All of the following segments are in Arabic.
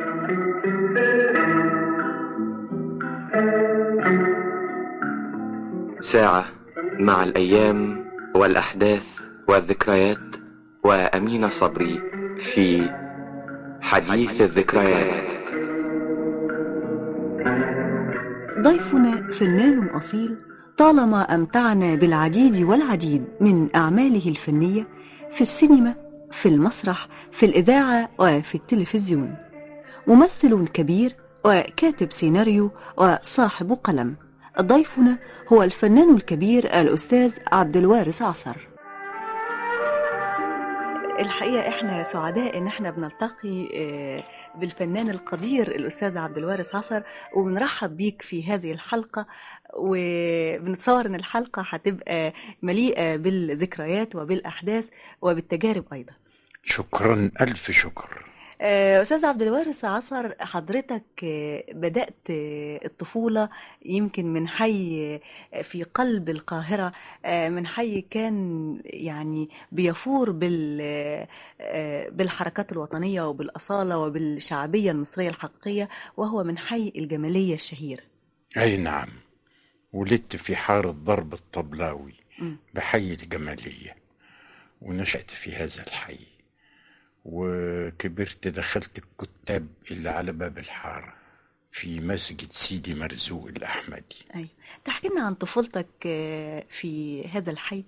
ساعة مع الأيام والأحداث والذكريات وأمين صبري في حديث الذكريات. ضيفنا فنان أصيل طالما أمتعنا بالعديد والعديد من أعماله الفنية في السينما، في المسرح، في الإذاعة وفي التلفزيون. ممثل كبير وكاتب سيناريو وصاحب قلم. ضيفنا هو الفنان الكبير الأستاذ عبد الوارث عصر. الحقيقة احنا سعداء ان احنا بنلتقي بالفنان القدير الأستاذ عبد الوارث عصر، وبنرحب بيك في هذه الحلقة، وبنتصور ان الحلقة هتبقى مليئة بالذكريات وبالأحداث وبالتجارب أيضا. شكرا، ألف شكر. أستاذ عبد الوارث عصر، حضرتك بدأت الطفولة يمكن من حي في قلب القاهرة، من حي كان يعني بيفور بالحركات الوطنية وبالأصالة وبالشعبية المصرية الحقيقية، وهو من حي الجمالية الشهير. أي نعم، ولدت في حارة ضرب الطبلاوي بحي الجمالية، ونشأت في هذا الحي، وكبرت دخلت الكتاب اللي على باب الحارة في مسجد سيدي مرزوق الأحمدي. أيوة. تحكي لنا عن طفولتك في هذا الحي.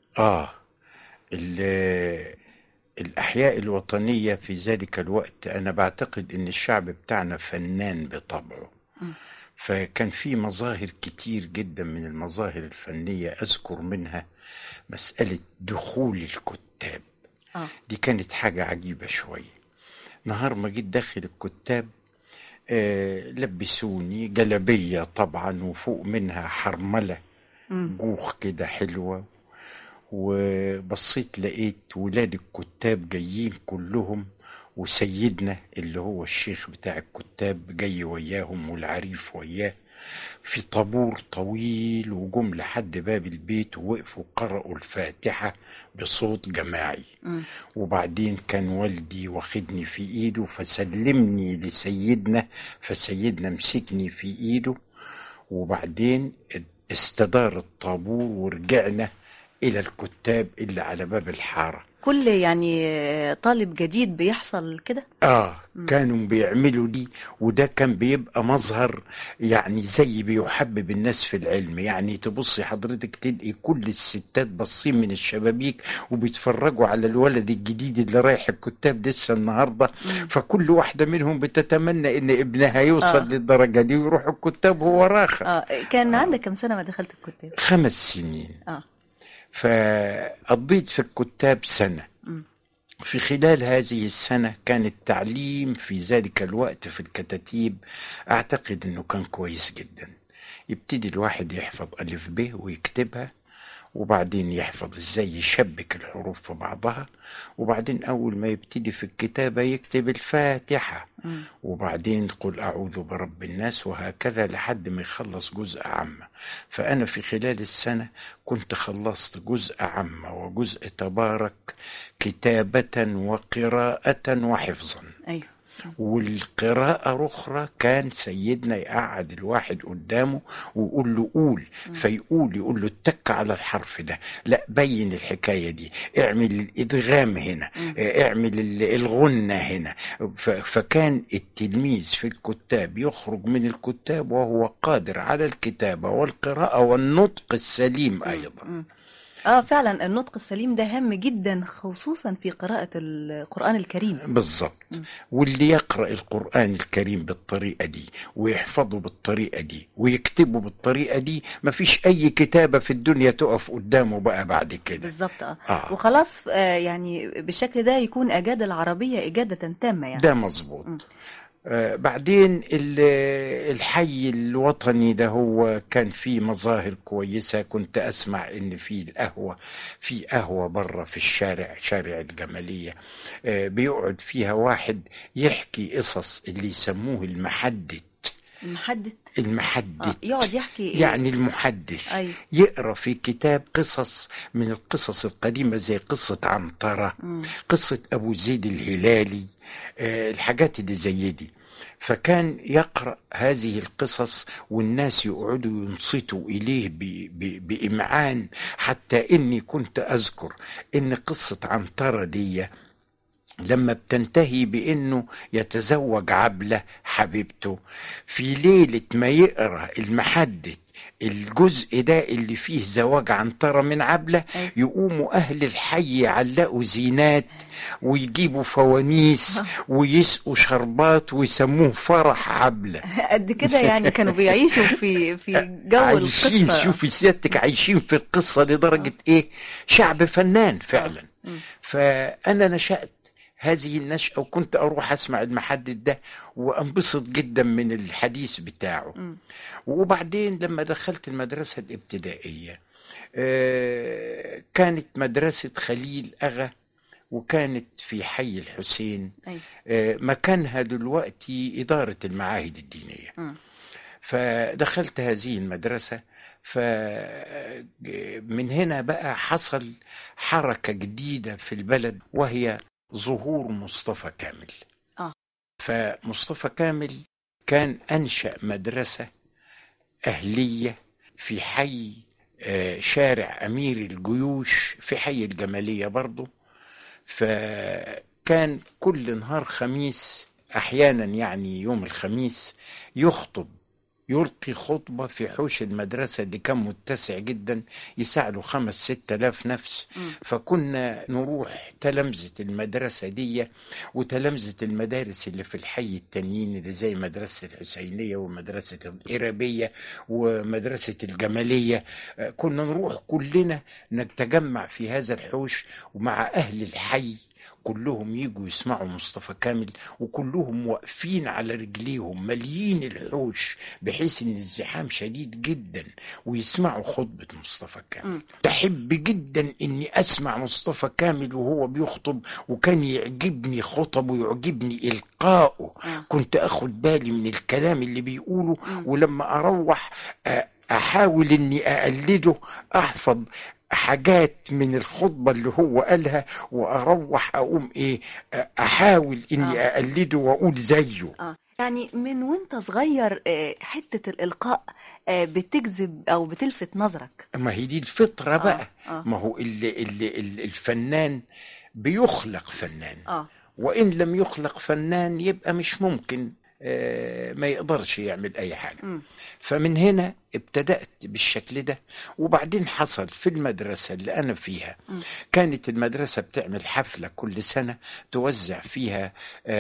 الأحياء الوطنية في ذلك الوقت أنا بعتقد أن الشعب بتاعنا فنان بطبعه، فكان في مظاهر كتير جدا من المظاهر الفنية. أذكر منها مسألة دخول الكتاب. دي كانت حاجة عجيبة شوية. نهار ما جيت داخل الكتاب لبسوني جلبية طبعا، وفوق منها حرملة جوخ كده حلوة، وبصيت لقيت ولاد الكتاب جايين كلهم، وسيدنا اللي هو الشيخ بتاع الكتاب جاي وياهم والعريف وياه في طابور طويل، وجم لحد باب البيت ووقفوا قرأوا الفاتحة بصوت جماعي. وبعدين كان والدي واخدني في ايده فسلمني لسيدنا، فسيدنا مسكني في ايده، وبعدين استدار الطابور ورجعنا الى الكتاب اللي على باب الحارة. كل يعني طالب جديد بيحصل كده؟ كانوا بيعملوا دي، وده كان بيبقى مظهر يعني زي بيحبب الناس في العلم. يعني تبصي حضرتك تلقي كل الستات باصين من الشبابيك وبيتفرجوا على الولد الجديد اللي رايح الكتاب لسه النهارده، فكل واحدة منهم بتتمنى ان ابنها يوصل للدرجة دي ويروح الكتاب وهو راخر. كان عندك كم سنة ما دخلت الكتاب؟ 5 سنين. فقضيت في الكتاب سنة. في خلال هذه السنة كان التعليم في ذلك الوقت في الكتاتيب أعتقد أنه كان كويس جدا. يبتدي الواحد يحفظ ألف ب ويكتبها، وبعدين يحفظ ازاي يشبك الحروف في بعضها، وبعدين أول ما يبتدي في الكتابة يكتب الفاتحة، وبعدين قل أعوذ برب الناس، وهكذا لحد ما يخلص جزء عامة. فأنا في خلال السنة كنت خلصت جزء عامة وجزء تبارك كتابة وقراءة وحفظا. أيوه. والقراءة أخرى كان سيدنا يقعد الواحد قدامه ويقول له قول، فيقول يقول له اتك على الحرف ده، لا بين الحكاية دي، اعمل الإدغام هنا، اعمل الغنة هنا. فكان التلميذ في الكتاب يخرج من الكتاب وهو قادر على الكتابة والقراءة والنطق السليم أيضا. فعلا النطق السليم ده هام جدا، خصوصا في قراءة القرآن الكريم. بالضبط. واللي يقرأ القرآن الكريم بالطريقة دي ويحفظه بالطريقة دي ويكتبه بالطريقة دي، مفيش أي كتابة في الدنيا تقف قدامه بقى بعد كده. بالضبط. وخلاص يعني بالشكل ده يكون أجاد العربية إجادة تامة يعني. ده مظبوط. بعدين الحي الوطني ده هو كان فيه مظاهر كويسة. كنت أسمع إن في قهوة برا في الشارع، شارع الجمالية، بيقعد فيها واحد يحكي قصص اللي يسموه المحدث. المحدث يقعد يحكي إيه؟ يعني المحدث. أيوة. يقرأ في كتاب قصص من القصص القديمة زي قصة عنترة، قصة أبو زيد الهلالي، الحاجات اللي زي دي. فكان يقرأ هذه القصص والناس يقعدوا ينصتوا إليه بإمعان، حتى إني كنت أذكر إن قصة عنترة دي لما بتنتهي بأنه يتزوج عبلة حبيبته، في ليلة ما يقرأ المحدث الجزء ده اللي فيه زواج عنترة من عبلة، يقوموا أهل الحي يعلقوا زينات ويجيبوا فوانيس ويسقوا شربات ويسموه فرح عبلة. قد كده يعني كانوا بيعيشوا في جو عايشين القصة. شوفي سيادتك، عايشين في القصة لدرجة إيه، شعب فنان فعلا. فأنا نشأت هذه النشأة وكنت أروح أسمع المحدث ده وأنبسط جدا من الحديث بتاعه. وبعدين لما دخلت المدرسة الابتدائية كانت مدرسة خليل أغا، وكانت في حي الحسين. مكانها دلوقتي إدارة المعاهد الدينية. فدخلت هذه المدرسة، فمن هنا بقى حصل حركة جديدة في البلد، وهي ظهور مصطفى كامل. فمصطفى كامل كان أنشأ مدرسة أهلية في حي شارع أمير الجيوش في حي الجمالية برضو. فكان كل نهار خميس أحيانا يعني يوم الخميس يلقي خطبة في حوش المدرسة اللي كان متسع جدا، يسع له 5-6 آلاف نفس. فكنا نروح تلامذة المدرسة دي وتلامذة المدارس اللي في الحي التانيين اللي زي مدرسة الحسينية ومدرسة الإرابية ومدرسة الجمالية، كنا نروح كلنا نتجمع في هذا الحوش، ومع أهل الحي كلهم يجوا يسمعوا مصطفى كامل، وكلهم واقفين على رجليهم مليين الحوش بحيث ان الزحام شديد جدا ويسمعوا خطبة مصطفى كامل. تحب جدا اني اسمع مصطفى كامل وهو بيخطب، وكان يعجبني خطبه ويعجبني إلقاؤه. كنت اخد بالي من الكلام اللي بيقوله، ولما اروح احاول اني اقلده، احفظ حاجات من الخطبة اللي هو قالها، وأروح أقوم أحاول إني أقلده وأقول زيه. يعني من وانت صغير حتة الإلقاء بتجذب أو بتلفت نظرك؟ ما هي دي الفطرة بقى. ما هو الفنان بيخلق فنان، وإن لم يخلق فنان يبقى مش ممكن ما يقدرش يعمل أي حاجة. فمن هنا ابتدأت بالشكل ده. وبعدين حصل في المدرسة اللي أنا فيها، كانت المدرسة بتعمل حفلة كل سنة توزع فيها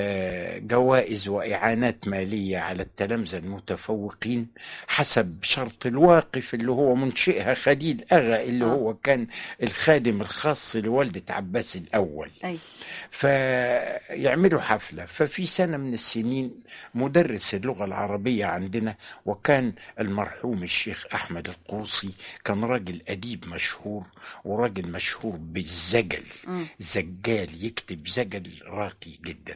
جوائز وإعانات مالية على التلامذة المتفوقين حسب شرط الواقف اللي هو منشئها خليل أغا، اللي هو كان الخادم الخاص لوالدة عباس الأول. فيعملوا حفلة. ففي سنة من السنين مدرس اللغة العربية عندنا، وكان المرحوم الشيخ أحمد القوصي، كان راجل أديب مشهور وراجل مشهور بالزجل، زجال، يكتب زجل راقي جدا.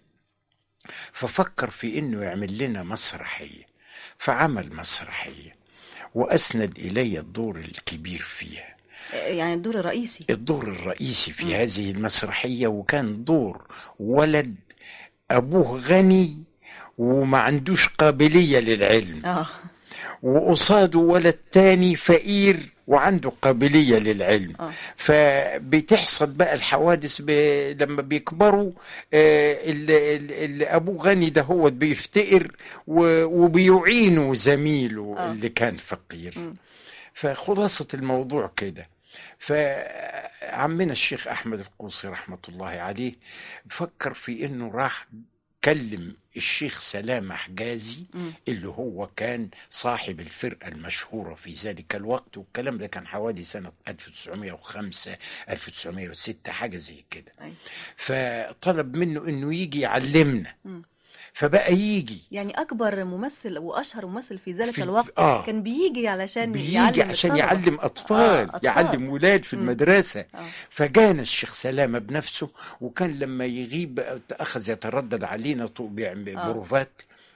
ففكر في إنه يعمل لنا مسرحية، فعمل مسرحية وأسند إلي الدور الكبير فيها، يعني الدور الرئيسي. الدور الرئيسي في هذه المسرحية. وكان دور ولد أبوه غني وما عندوش قابلية للعلم، وقصاده ولد تاني فقير وعنده قابلية للعلم. فبتحصل بقى الحوادث لما بيكبروا، اللي أبوه غني ده هو بيفتقر وبيعينه زميله اللي كان فقير. فخلاصة الموضوع كده. فعمنا الشيخ أحمد القوصي رحمة الله عليه فكر في إنه راح كلم الشيخ سلامة حجازي اللي هو كان صاحب الفرقة المشهورة في ذلك الوقت، والكلام ده كان حوالي سنة 1905 1906 حاجة زي كده. فطلب منه إنه يجي يعلمنا. فبقى يجي يعني أكبر ممثل وأشهر ممثل في ذلك الوقت كان بيجي علشان يعلم أطفال، يعلم ولاد في المدرسة. فجانا الشيخ سلامة بنفسه، وكان لما يغيب أخذ يتردد علينا بروفات،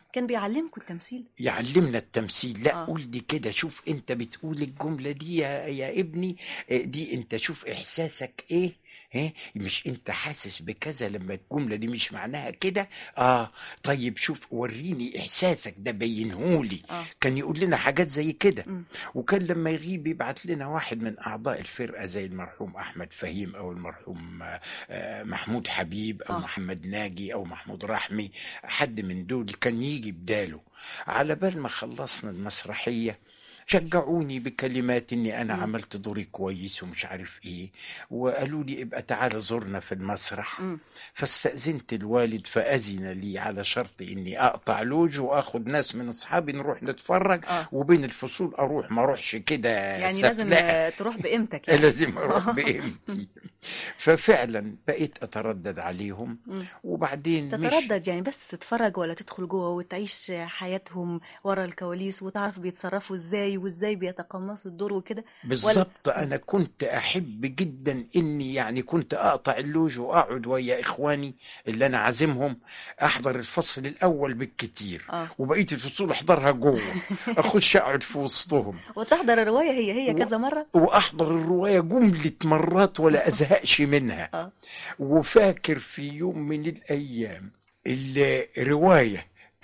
كان بيعلمكم التمثيل؟ يعلمنا التمثيل. لا قول لي كده، شوف انت بتقول الجملة دي يا ابني، دي انت شوف احساسك ايه، مش انت حاسس بكذا لما الجملة دي مش معناها كده؟ طيب شوف وريني احساسك ده بينهولي. كان يقول لنا حاجات زي كده. وكان لما يغيب يبعت لنا واحد من اعضاء الفرقة زي المرحوم احمد فهيم او المرحوم محمود حبيب او محمد ناجي او محمود رحمي، حد من دول كان يجي بداله. على بال ما خلصنا المسرحية شجعوني بكلمات اني انا عملت دوري كويس ومش عارف ايه، وقالوا لي ابقى تعال زورنا في المسرح. فاستأذنت الوالد فأذن لي على شرط اني اقطع لوج واخد ناس من اصحابي نروح نتفرج، وبين الفصول اروح ما اروحش كده يعني لازم تروح بقيمتك يعني. لازم اروح بقيمتي. ففعلا بقيت اتردد عليهم. وبعدين تتردد يعني بس تتفرج ولا تدخل جوه وتعيش حياتهم ورا الكواليس وتعرف بيتصرفوا ازاي وازاي بيتقمصوا الدور وكده؟ بالظبط. انا كنت احب جدا اني يعني كنت اقطع اللوج واقعد ويا اخواني اللي انا عازمهم، احضر الفصل الاول بالكتير وبقيه الفصول احضرها جوه، اخش اقعد في وسطهم وتحضر الروايه هي كذا مره، واحضر الروايه جمله مرات ولا ازهقش منها. وفاكر في يوم من الايام الروايه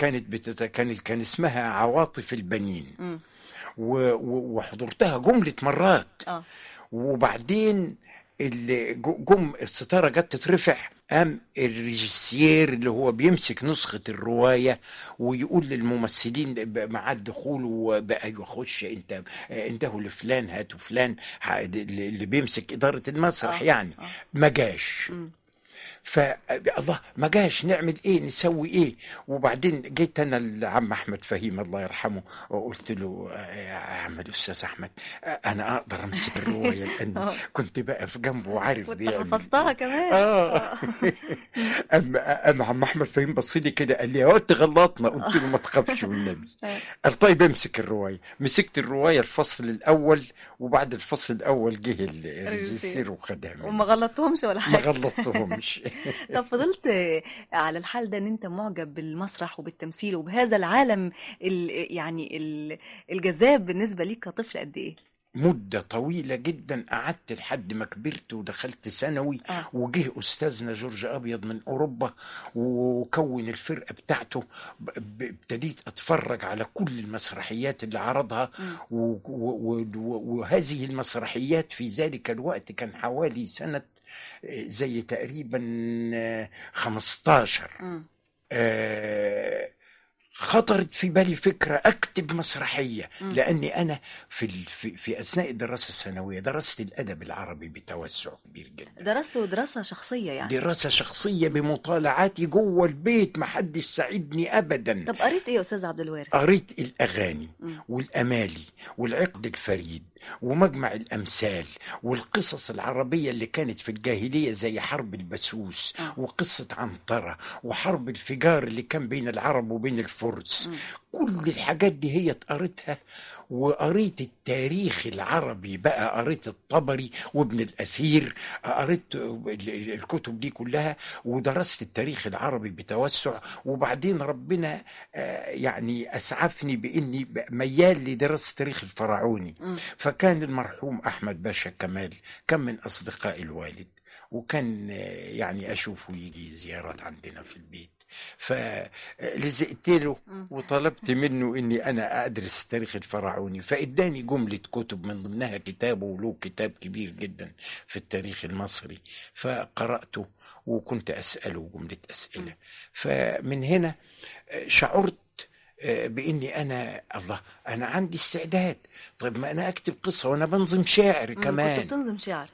كان اسمها عواطف البنين، وحضرتها جملة مرات. وبعدين الستارة جت تترفع، قام الريجيسير اللي هو بيمسك نسخة الرواية ويقول للممثلين مع الدخول وبقى يخش انتهوا لفلان هاتوا فلان اللي بيمسك إدارة المسرح يعني. ما جاش. فالله ما جاش، نعمل ايه نسوي ايه؟ وبعدين جيت انا لعم احمد فهيم الله يرحمه وقلت له يا عم الاستاذ احمد انا اقدر امسك الروايه، لان كنت بقى في جنبه وعارف بيعمل. حفظتها كمان. اما عم احمد فهيم بص لي كده قال لي يا واد غلطنا، قلت له ما تخافش والنبي. قال طيب امسك الروايه. مسكت الروايه الفصل الاول، وبعد الفصل الاول جه الريجيسير وخدها مني. وما غلطتهمش ولا حاجه؟ ما غلطتهمش. طب فضلت على الحال ده ان انت معجب بالمسرح وبالتمثيل وبهذا العالم يعني الجذاب بالنسبه ليك كطفل قد ايه؟ مدة طويلة جدا، قعدت لحد ما كبرت ودخلت ثانوي. وجه أستاذنا جورج أبيض من أوروبا وكون الفرقة بتاعته. ابتديت أتفرج على كل المسرحيات اللي عرضها. وهذه المسرحيات في ذلك الوقت كان حوالي سنة زي تقريبا 15. خطرت في بالي فكرة أكتب مسرحية، لأني أنا في أثناء الدراسة الثانوية درست الأدب العربي بتوسع كبير جدا. درسته دراسة شخصية يعني؟ دراسة شخصية بمطالعاتي جوه البيت، ما حدش ساعدني أبدا. طب قريت إيه يا أستاذ عبد الوارث؟ قريت الأغاني والأمالي والعقد الفريد ومجمع الأمثال والقصص العربية اللي كانت في الجاهلية زي حرب البسوس وقصة عنترة وحرب الفجار اللي كان بين العرب وبين الفرس. كل الحاجات دي هي قريتها. وقريت التاريخ العربي بقى، قريت الطبري وابن الأثير، قريت الكتب دي كلها ودرست التاريخ العربي بتوسع. وبعدين ربنا يعني أسعفني بإني ميال لدراسة التاريخ الفرعوني. فكان المرحوم أحمد باشا كمال كان من أصدقاء الوالد، وكان يعني أشوفه يجي زيارات عندنا في البيت. فلزقت له وطلبت منه اني انا ادرس التاريخ الفرعوني، فاداني جملة كتب من ضمنها كتابه، وله كتاب كبير جدا في التاريخ المصري، فقرأته وكنت اسأله جملة اسئلة. فمن هنا شعرت بإني أنا أنا عندي استعداد. طيب ما أنا أكتب قصة وأنا بنظم شعر كمان. كنت بتنظم شعر؟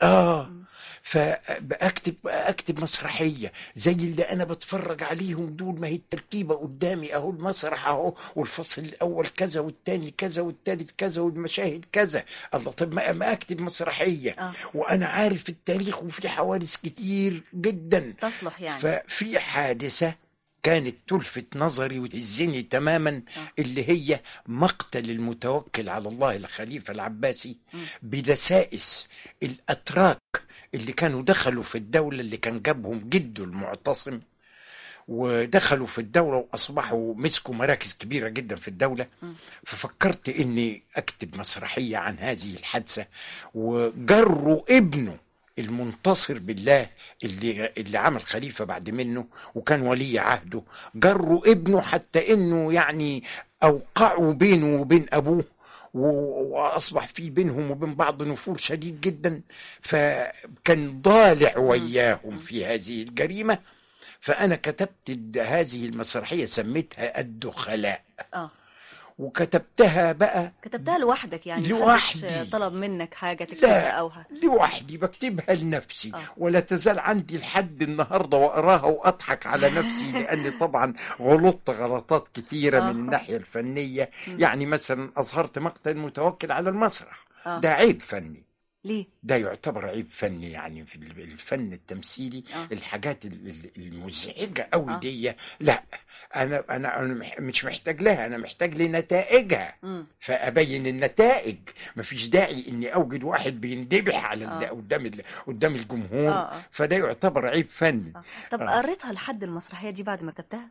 فأكتب مسرحية زي اللي أنا بتفرج عليهم دول. ما هي التركيبة قدامي أهو، المسرح أهو، والفصل الأول كذا والتاني كذا والتالت كذا والمشاهد كذا. طيب ما أكتب مسرحية وأنا عارف التاريخ وفي حوادث كتير جدا تصلح يعني. ففي حادثة كانت تلفت نظري وتهزني تماما، اللي هي مقتل المتوكل على الله الخليفة العباسي بدسائس الأتراك اللي كانوا دخلوا في الدولة اللي كان جابهم جده المعتصم ودخلوا في الدولة وأصبحوا مسكوا مراكز كبيرة جدا في الدولة. ففكرت إني أكتب مسرحية عن هذه الحادثة، وجروا ابنه المنتصر بالله اللي عمل خليفة بعد منه وكان ولي عهده، جروا ابنه حتى إنه يعني أوقعوا بينه وبين أبوه، وأصبح في بينهم وبين بعض نفور شديد جدا، فكان ضالع وياهم في هذه الجريمة. فأنا كتبت هذه المسرحية سميتها الدخلاء. وكتبتها بقى كتبتها لوحدك يعني؟ لوحدي، طلب منك حاجة تكتبها أو لوحدي بكتبها لنفسي. ولا تزال عندي لحد النهاردة وأراها وأضحك على نفسي، لأني طبعا غلطت غلطات كتيرة من الناحية الفنية. يعني مثلا أظهرت مقتل متوكل على المسرح، ده عيب فني. ليه؟ ده يعتبر عيب فني، يعني في الفن التمثيلي الحاجات المزعجة قوي دي لا، أنا مش محتاج لها، أنا محتاج لنتائجها. فأبين النتائج، مفيش داعي إني أوجد واحد بيندبح على قدام الجمهور. فده يعتبر عيب فني. طب قريتها لحد المسرحية دي بعد ما كتبتها؟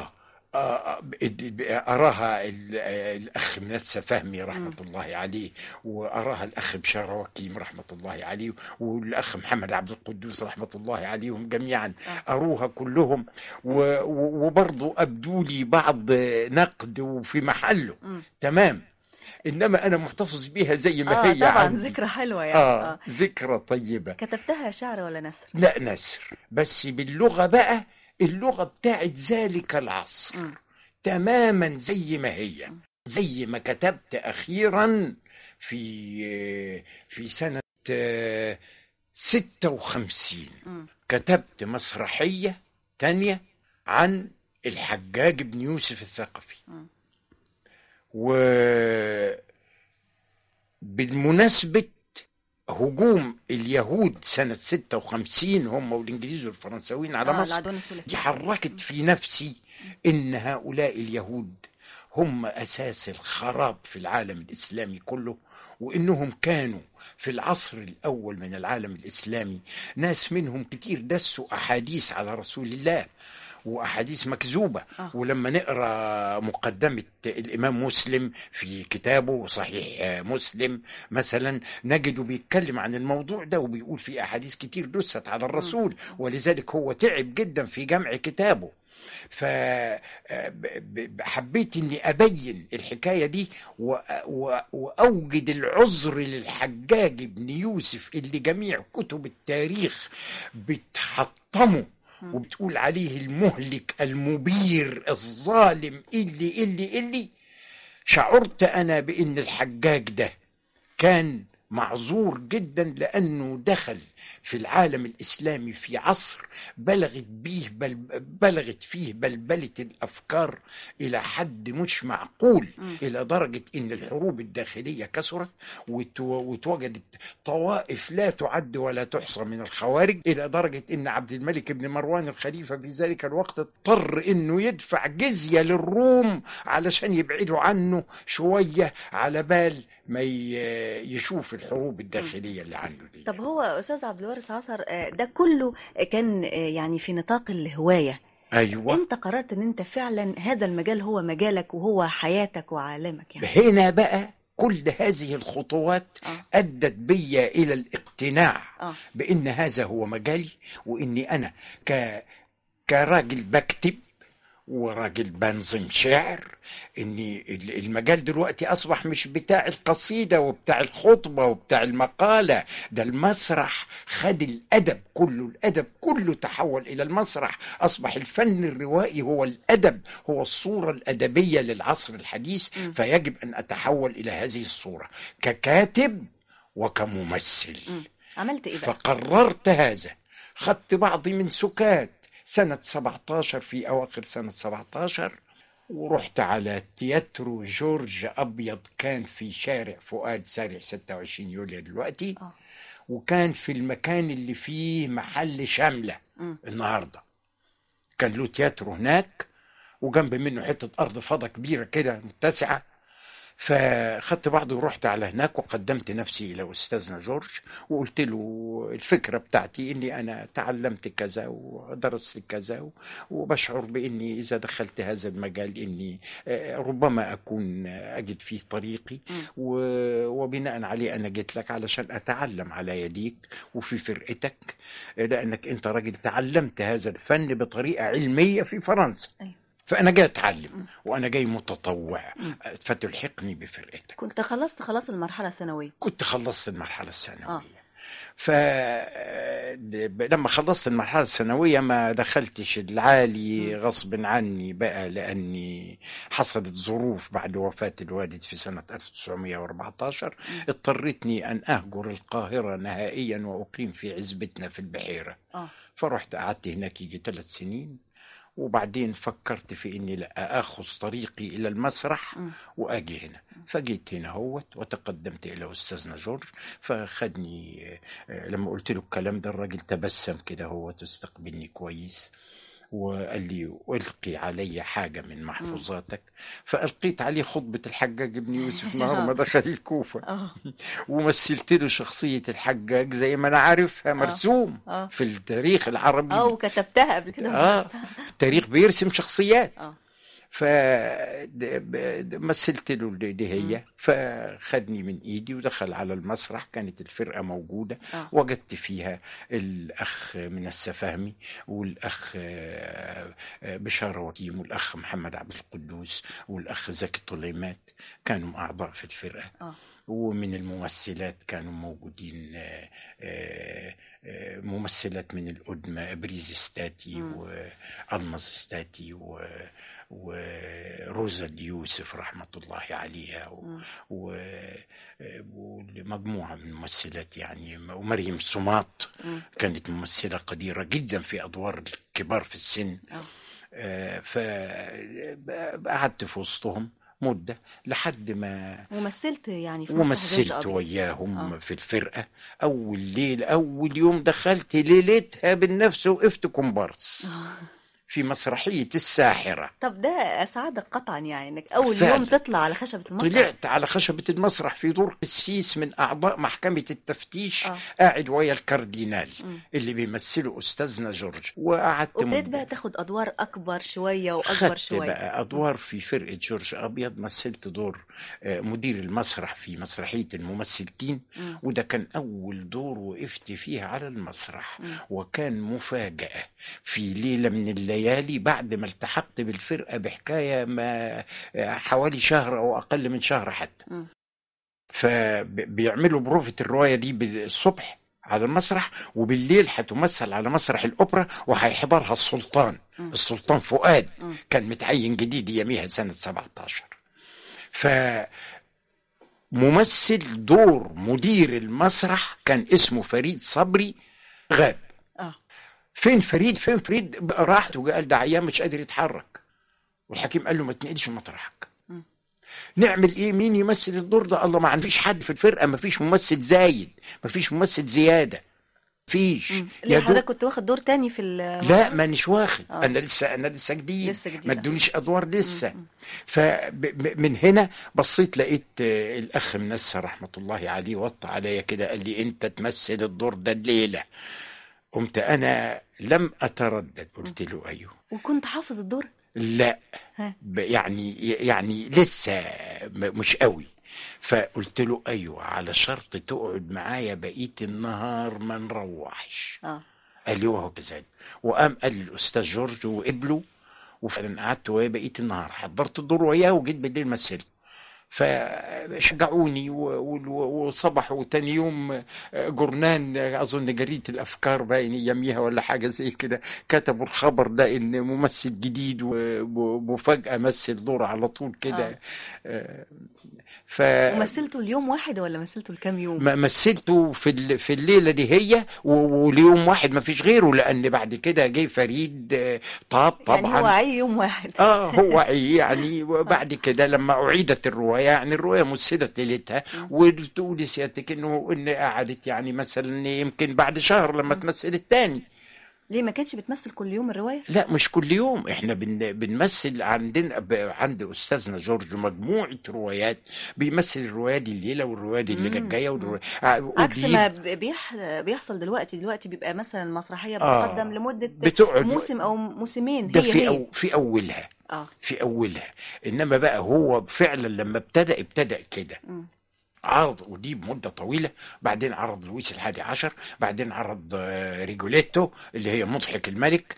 أراها الأخ منسى فهمي رحمة الله عليه، وأراها الأخ بشارة وكيم رحمة الله عليه، والأخ محمد عبد القدوس رحمة الله عليهم جميعا. أروها كلهم، وبرضو أبدوا لي بعض نقد وفي محله تمام، إنما أنا محتفظ بيها زي ما هي طبعا عندي. ذكرى حلوة يعني. ذكرى طيبة. كتبتها شعر ولا نثر؟ لا نثر، بس باللغة بقى، اللغة بتاعت ذلك العصر تماما زي ما هي، زي ما كتبت أخيرا في سنة 56. كتبت مسرحية تانية عن الحجاج بن يوسف الثقفي. وبالمناسبة هجوم اليهود سنة 56 هم والإنجليز والفرنساويين على مصر، دي حركت في نفسي إن هؤلاء اليهود هم أساس الخراب في العالم الإسلامي كله، وإنهم كانوا في العصر الأول من العالم الإسلامي ناس منهم كتير دسوا أحاديث على رسول الله وأحاديث مكذوبة. ولما نقرأ مقدمة الإمام مسلم في كتابه صحيح مسلم مثلا، نجده بيتكلم عن الموضوع ده وبيقول في أحاديث كتير دست على الرسول، ولذلك هو تعب جدا في جمع كتابه. فحبيت أني أبين الحكاية دي وأوجد العذر للحجاج بن يوسف اللي جميع كتب التاريخ بتحطمه وبتقول عليه المهلك المبير الظالم اللي شعرت أنا بأن الحجاج ده كان معذور جدا، لأنه دخل في العالم الإسلامي في عصر بلغت فيه بلبلة الأفكار إلى حد مش معقول، إلى درجة إن الحروب الداخلية كثرت وتوجدت طوائف لا تعد ولا تحصى من الخوارج، إلى درجة إن عبد الملك بن مروان الخليفة في ذلك الوقت اضطر إنه يدفع جزية للروم علشان يبعدوا عنه شوية على بال ما يشوف الحروب الداخلية اللي عنده دي. طب هو أستاذ عبد الوارث عطر، ده كله كان يعني في نطاق الهواية. أيوة. أنت قررت أن أنت فعلا هذا المجال هو مجالك وهو حياتك وعالمك يعني. هنا بقى كل هذه الخطوات أدت بي إلى الاقتناع بأن هذا هو مجالي، وإني أنا كراجل بكتب وراجل بنظم شعر، ان المجال دلوقتي اصبح مش بتاع القصيدة وبتاع الخطبة وبتاع المقالة، ده المسرح خد الادب كله تحول الى المسرح. اصبح الفن الروائي هو الادب، هو الصورة الادبية للعصر الحديث. فيجب ان اتحول الى هذه الصورة ككاتب وكممثل. عملت ايه بقى؟ فقررت هذا، خدت بعضي من سكات سنة 17، في أواخر سنة 17، ورحت على تياترو جورج أبيض، كان في شارع فؤاد شارع 26 يوليو دلوقتي. وكان في المكان اللي فيه محل شاملة النهاردة، كان له تياترو هناك، وجنب منه حتة أرض فضة كبيرة كده متسعة. فخدت بعضي ورحت على هناك وقدمت نفسي إلى أستاذنا جورج، وقلت له الفكرة بتاعتي إني أنا تعلمت كذا ودرست كذا، وبشعر بإني إذا دخلت هذا المجال إني ربما أكون أجد فيه طريقي، وبناء عليه أنا جيت لك علشان أتعلم على يديك وفي فرقتك، لأنك أنت راجل تعلمت هذا الفن بطريقة علمية في فرنسا. فأنا جاي أتعلم وأنا جاي متطوع، فتلحقني بفرقتك. كنت خلصت خلاص المرحلة الثانوية؟ كنت خلصت المرحلة الثانوية. فلما خلصت المرحلة الثانوية ما دخلتش العالي غصب عني بقى، لأني حصلت ظروف بعد وفاة الوالد في سنة 1914 اضطرتني أن أهجر القاهرة نهائيا وأقيم في عزبتنا في البحيرة. فرحت قعدت هناك يجي 3 سنين، وبعدين فكرت في اني لا اخذ طريقي الى المسرح واجي هنا. فجيت هنا هوت وتقدمت الى استاذنا جورج، فخدني. لما قلت له الكلام ده الراجل تبسم كده هوت واستقبلني كويس، وقال لي ألقي علي حاجة من محفوظاتك. فألقيت عليه خطبة الحجاج ابن يوسف نهار ما دخل الكوفة، ومثلت له شخصية الحجاج زي ما أنا عارفها مرسوم في التاريخ العربي، وكتبتها قبل كده. التاريخ بيرسم شخصيات. فمثلت له دي هي، فخدني من ايدي ودخل على المسرح. كانت الفرقة موجودة، وجدت فيها الأخ منسى فهمي والأخ بشارة وكيم والأخ محمد عبد القدوس والأخ زكي طليمات، كانوا أعضاء في الفرقة. ومن الممثلات كانوا موجودين ممثلات من القدمى، بريز ستاتي وألمز ستاتي وروزا اليوسف رحمة الله عليها، ومجموعة من الممثلات يعني، ومريم سماط كانت ممثلة قديرة جدا في أدوار الكبار في السن. فقعدت في وسطهم مدة لحد ما ومثلت يعني في ومثلت وياهم في الفرقة. أول يوم دخلت ليلتها بالنفس وقفت كومبارس في مسرحية الساحرة. طب ده أسعدك قطعا، يعني انك أول يوم تطلع على خشبة المسرح. طلعت على خشبة المسرح في دور قسيس من أعضاء محكمة التفتيش، قاعد ويا الكاردينال اللي بيمثله أستاذنا جورج، وقعدت وبدأت بقى تاخد أدوار أكبر شوية وأكبر شوية. خدت بقى أدوار في فرقة جورج أبيض، مثلت دور مدير المسرح في مسرحية الممثلين، وده كان أول دور وقفت فيها على المسرح. وكان مفاجأة في ليلة من الليالي بعد ما التحقت بالفرقة بحكاية ما حوالي شهر أو أقل من شهر حتى. فبيعملوا بروفة الرواية دي بالصبح على المسرح، وبالليل هتمثل على مسرح الأوبرا وهيحضرها السلطان فؤاد، كان متعين جديد يميها سنة 17. فممثل دور مدير المسرح كان اسمه فريد صبري غاب. فين فريد راح وقال ده عيان مش قادر يتحرك، والحكيم قال له ما تنقلش مطرحك. نعمل ايه؟ مين يمثل الدور ده؟ الله، ما عنديش حد في الفرقه، ما فيش ممثل زايد، ما فيش ممثل زياده، فيش. ليه حضرتك كنت واخد دور تاني في لا مانيش واخد. انا لسه جديد، ما ادونيش ادوار لسه. فمن هنا بصيت لقيت الاخ منسى رحمه الله عليه وطى عليا كده، قال لي انت تمثل الدور ده الليله. قمت أنا لم أتردد، قلت له أيوه. وكنت حافظ الدور؟ لا يعني لسه مش قوي. فقلت له أيوه، على شرط تقعد معايا بقية النهار ما نروحش. قال لي وهو كذلك. وقام قال الأستاذ جورج وقبله، وفعلا قعدت وياه بقية النهار، حضرت الدور وياه وجيت بالليل مثلت. فشجعوني وصبحوا تاني يوم جورنان أظن جريدة الأفكار باين يميها ولا حاجة زي كده، كتبوا الخبر ده إن ممثل جديد ومفاجأة مثل دور على طول كده. ومثلته اليوم واحد ولا مثلته الكام يوم؟ مثلته في الليلة دي هي، واليوم واحد ما فيش غيره، لأن بعد كده جاي فريد طبعا يعني هو عي يوم واحد. هو عي يعني. وبعد كده لما أعيدت الرواية، يعني الرواية مثلت ليلتها، وتقولي سيادتك إن قعدت يعني مثلا يمكن بعد شهر لما تمثل الثاني. ليه ما كانتش بتمثل كل يوم الرواية؟ لا مش كل يوم، احنا بنمثل عندنا عند استاذنا جورج مجموعة روايات، بيمثل الرواية دي الليلة والرواية دي الليلة الجاية عكس ما بيحصل دلوقتي بيبقى مثلا مسرحية بتقدم لمدة بتقعد موسم او موسمين، ده هي في اولها. اه في اولها. انما بقى هو فعلا لما ابتدى كده عرض، ودي بمدة طويلة، بعدين عرض لويس ال11، بعدين عرض ريجوليتو اللي هي مضحك الملك،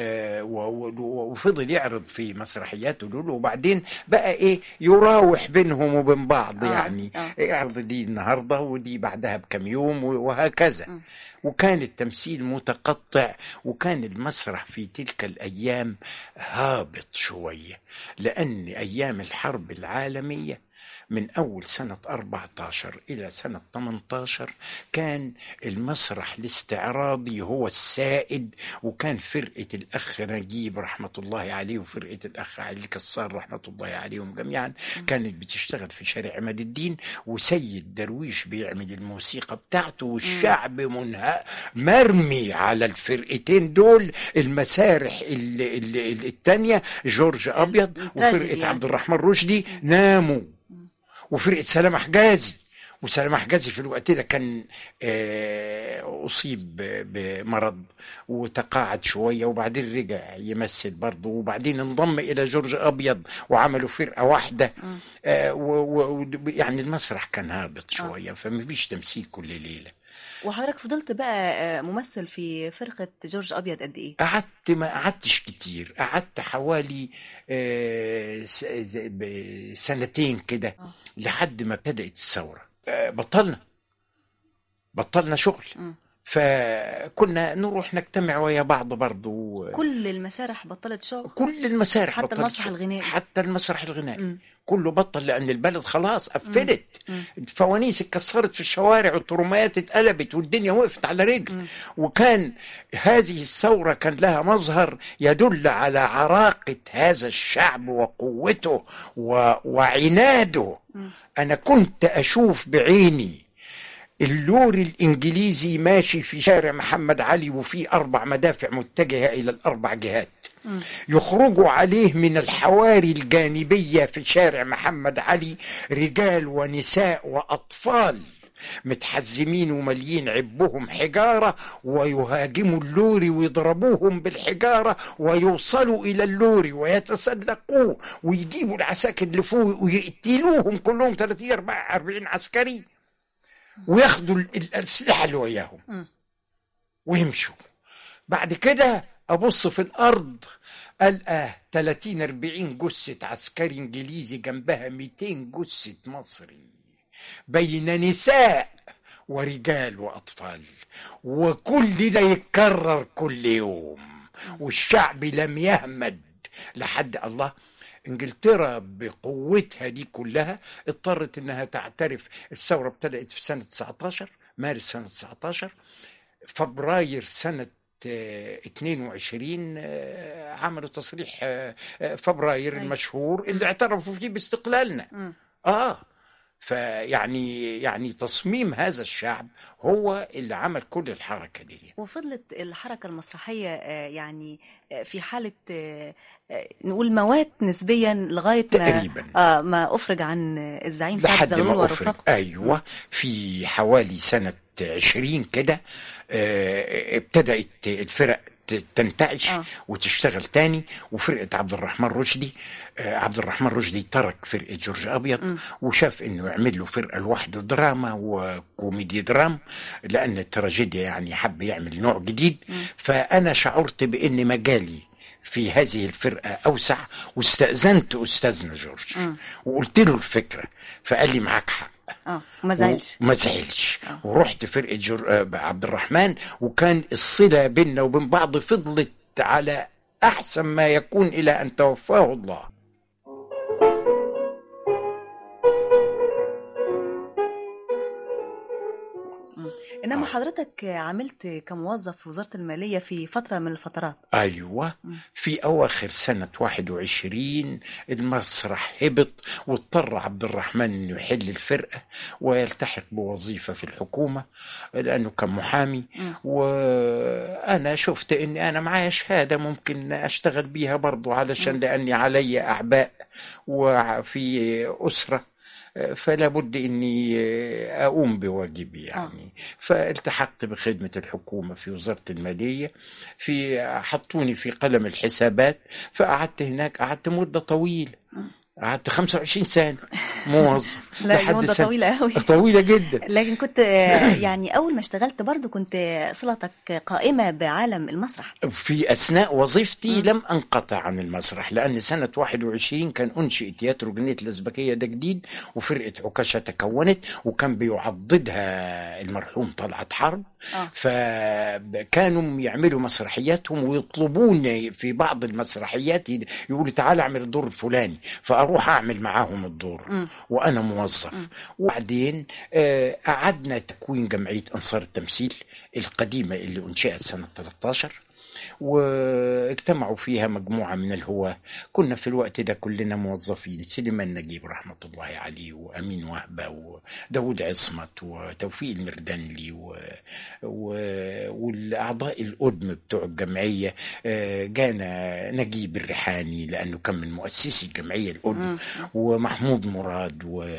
وفضل يعرض في مسرحياته دول، وبعدين بقى ايه يراوح بينهم وبين بعض، يعني يعرض دي النهاردة ودي بعدها بكم يوم وهكذا. وكان التمثيل متقطع، وكان المسرح في تلك الأيام هابط شوية، لأن أيام الحرب العالمية من أول سنة 14 إلى سنة 18 كان المسرح الاستعراضي هو السائد، وكان فرقة الأخ نجيب رحمة الله عليه وفرقة الأخ علي كسار رحمة الله عليهم جميعا كانت بتشتغل في شارع عماد الدين، وسيد درويش بيعمل الموسيقى بتاعته، والشعب مرمي على الفرقتين دول. المسارح التانية جورج أبيض وفرقة عبد الرحمن رشدي ناموا، وفرقة سلام حجازي، وسلام حجازي في الوقت ده كان أصيب بمرض وتقاعد شوية، وبعدين رجع يمثل برضه، وبعدين انضم إلى جورج أبيض وعملوا فرقة واحدة. يعني المسرح كان هابط شوية، فما فيش تمثيل كل ليلة. وحضرتك فضلت بقى ممثل في فرقة جورج أبيض قد إيه؟ ما قعدتش كتير، قعدت حوالي سنتين كده لحد ما ابتدأت الثورة. بطلنا شغل، فكنا نروح نجتمع ويا بعض برضو. كل المسارح بطلت شغل؟ كل المسارح حتى بطلت المسرح شغل. الغنائي؟ حتى المسرح الغنائي كله بطل، لأن البلد خلاص قفلت. الفوانيس اتكسرت في الشوارع، والطرمات اتقلبت، والدنيا وقفت على رجل. وكان هذه الثورة كان لها مظهر يدل على عراقة هذا الشعب وقوته وعناده. أنا كنت أشوف بعيني اللوري الإنجليزي ماشي في شارع محمد علي، وفي 4 مدافع متجهة إلى ال4 جهات، يخرجوا عليه من الحواري الجانبية في شارع محمد علي رجال ونساء وأطفال متحزمين ومليين عبهم حجارة، ويهاجموا اللوري ويضربوهم بالحجارة، ويوصلوا إلى اللوري ويتسلقوه ويجيبوا العساكر اللي فوق ويقتلوهم كلهم 30-40 عسكري، وياخدوا الأسلحة اللي وياهم ويمشوا. بعد كده أبص في الأرض ألقى 30-40 جثة عسكري إنجليزي، جنبها 200 جثة مصري، بين نساء ورجال وأطفال، وكل ده يتكرر كل يوم، والشعب لم يهمد لحد الله. انجلترا بقوتها دي كلها اضطرت انها تعترف. الثورة ابتدأت في سنة 19 مارس سنة 19، فبراير سنة 22 عملوا تصريح فبراير المشهور اللي اعترفوا فيه باستقلالنا. فيعني تصميم هذا الشعب هو اللي عمل كل الحركة دي. وفضلت الحركة المسرحية يعني في حالة نقول موات نسبيا لغاية تقريبا ما أفرج عن الزعيم سعد لحد زغلول ما أفرج. ورفاقه. أيوة، في حوالي سنة 20 كده ابتدأت الفرق تنتعش وتشتغل تاني. وفرقة عبد الرحمن رشدي ترك فرقة جورج أبيض وشاف إنه يعمل له فرقة لوحده، دراما وكوميدي درام، لأن التراجيديا يعني حب يعمل نوع جديد. فأنا شعرت بإن مجالي في هذه الفرقة أوسع، واستأذنت أستاذنا جورج وقلت له الفكرة، فقال لي معاك حق. ما زعلش. ورحت فرقة عبد الرحمن، وكان الصلة بيننا وبين بعض فضلت على أحسن ما يكون إلى أن توفاه الله. إنما حضرتك عملت كموظف في وزارة المالية في فترة من الفترات. أيوة، في أواخر سنة 21 المسرح هبط، واضطر عبد الرحمن أنه يحل الفرقة ويلتحق بوظيفة في الحكومة لأنه كان محامي. وأنا شفت أني أنا معايا شهادة ممكن أشتغل بيها برضو، علشان لأني علي أعباء وفي أسرة، فلا بد اني اقوم بواجبي يعني. فالتحقت بخدمة الحكومة في وزارة المالية، حطوني في قلم الحسابات، فقعدت هناك، قعدت مدة طويلة، قعدت 25 سنة موظف. لا، دي مدة طويلة قوي. طويلة جدا. لكن كنت يعني أول ما اشتغلت برضو كنت صلتك قائمة بعالم المسرح. في أثناء وظيفتي لم أنقطع عن المسرح، لأن سنة 21 كان أنشئ تياترو جنية الأزبكية، ده جديد، وفرقة عكاشة تكونت، وكان بيعضدها المرحوم طلعت حرب. فكانوا يعملوا مسرحياتهم ويطلبوني في بعض المسرحيات، يقولوا تعال اعمل الدور الفلاني، فأروح أعمل معاهم الدور وأنا موظف. وبعدين أعدنا تكوين جمعية أنصار التمثيل القديمة اللي أنشئت سنة 13، واجتمعوا فيها مجموعة من الهواة. كنا في الوقت ده كلنا موظفين، سليمان نجيب رحمة الله عليه، وأمين وهبة، وداود عصمت، وتوفيق المردنلي، والأعضاء القدم بتوع الجمعية. جانا نجيب الريحاني لأنه كان من مؤسسي الجمعية القدم، ومحمود مراد،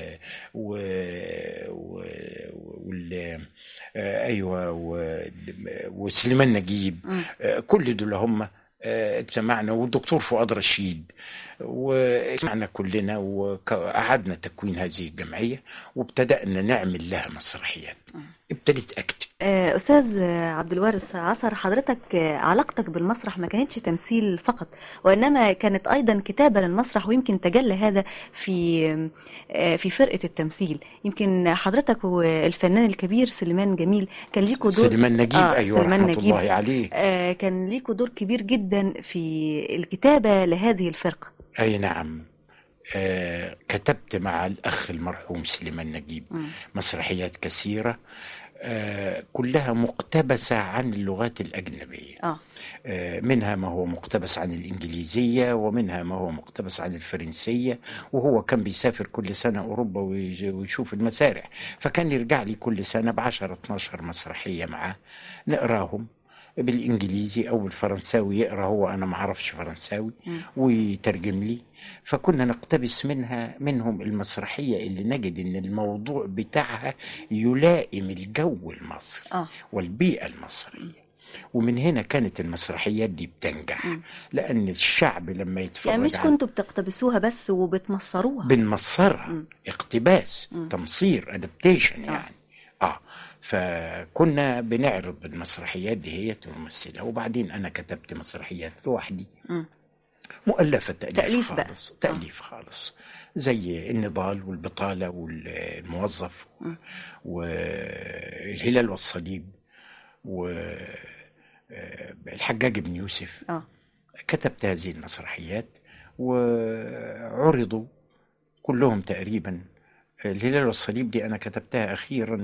أيوة، وسليمان نجيب. كل دول هم اجتمعنا، والدكتور فؤاد رشيد، واجتمعنا كلنا وقعدنا تكوين هذه الجمعية، وابتدأنا نعمل لها مسرحيات. ابتديت أكتب. أستاذ عبد الوارث عصر، حضرتك علاقتك بالمسرح ما كانتش تمثيل فقط، وإنما كانت أيضا كتابة للمسرح، ويمكن تجلى هذا في فرقة التمثيل. يمكن حضرتك والفنان الكبير سليمان جميل كان ليكوا دور. سليمان نجيب، أيوة، رحمة الله عليه. كان ليكوا دور كبير جدا في الكتابة لهذه الفرقة. أي نعم. كتبت مع الأخ المرحوم سليمان نجيب مسرحيات كثيرة، كلها مقتبسة عن اللغات الأجنبية. منها ما هو مقتبس عن الإنجليزية، ومنها ما هو مقتبس عن الفرنسية. وهو كان بيسافر كل سنة أوروبا ويشوف المسارح، فكان يرجع لي كل سنة ب10-12 مسرحية معه، نقراهم بالإنجليزي أو بالفرنساوي، يقرأ هو، أنا ما عرفش فرنساوي، ويترجم لي. فكنا نقتبس منهم المسرحية اللي نجد إن الموضوع بتاعها يلائم الجو المصري والبيئة المصرية. ومن هنا كانت المسرحيات دي بتنجح، لأن الشعب لما يتفرج يعني مش كنتوا بتقتبسوها بس وبتمصروها؟ بنمصرها، اقتباس، تمصير، ادابتيشن يعني. فكنا بنعرض المسرحيات دي هي ونمثلها. وبعدين أنا كتبت مسرحيات لوحدي، مؤلفة، تأليف خالص، تأليف خالص، زي النضال والبطالة والموظف والهلال والصليب والحجاج بن يوسف. كتبت هذه المسرحيات وعرضوا كلهم تقريبا. الهلال والصليب دي أنا كتبتها أخيرا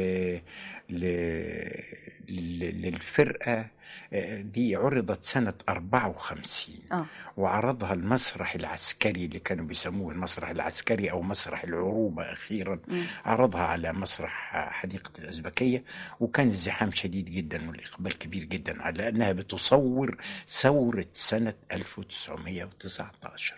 للفرقة دي، عرضت سنة 54 وعرضها المسرح العسكري اللي كانوا بيسموه المسرح العسكري أو مسرح العروبة. أخيرا عرضها على مسرح حديقة الأزبكية، وكان الزحام شديد جدا والإقبال كبير جدا، على أنها بتصور ثورة سنة 1919.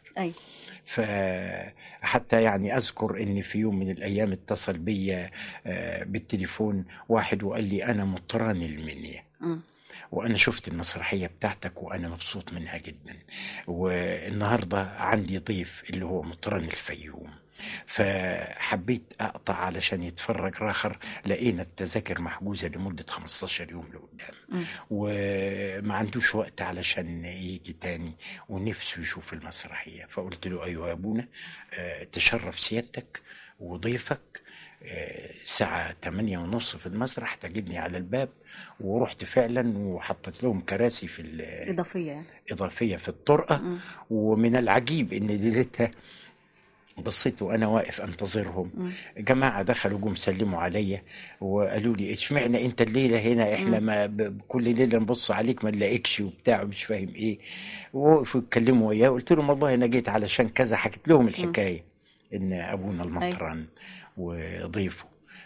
فحتى يعني أذكر أن في يوم من الأيام اتصل بي بالتليفون واحد وقال لي أنا مطران المنيا، وأنا شفت المسرحية بتاعتك وأنا مبسوط منها جدا، والنهاردة عندي ضيف اللي هو مطران الفيوم، فحبيت أقطع علشان يتفرج راخر. لقينا التذاكر محجوزة لمدة 15 يوم لقدام، وما عندوش وقت علشان يجي تاني ونفسه يشوف المسرحية. فقلت له أيوة يا أبونا، تشرف سيادتك وضيفك الساعة 8:30 في المسرح، تجدني على الباب. ورحت فعلا وحطت لهم كراسي في إضافية في الطرقة. ومن العجيب إن ليلتها بصيت وانا واقف انتظرهم، جماعه دخلوا جم سلموا عليا وقالوا لي اشمعنى انت الليله هنا، احنا ما كل ليله نبص عليك ما نلاقيكش وبتاع مش فاهم ايه. ووقفوا يتكلموا وياه، قلت لهم والله انا جيت علشان كذا، حكيت لهم الحكايه ان ابونا المطران وضيفه.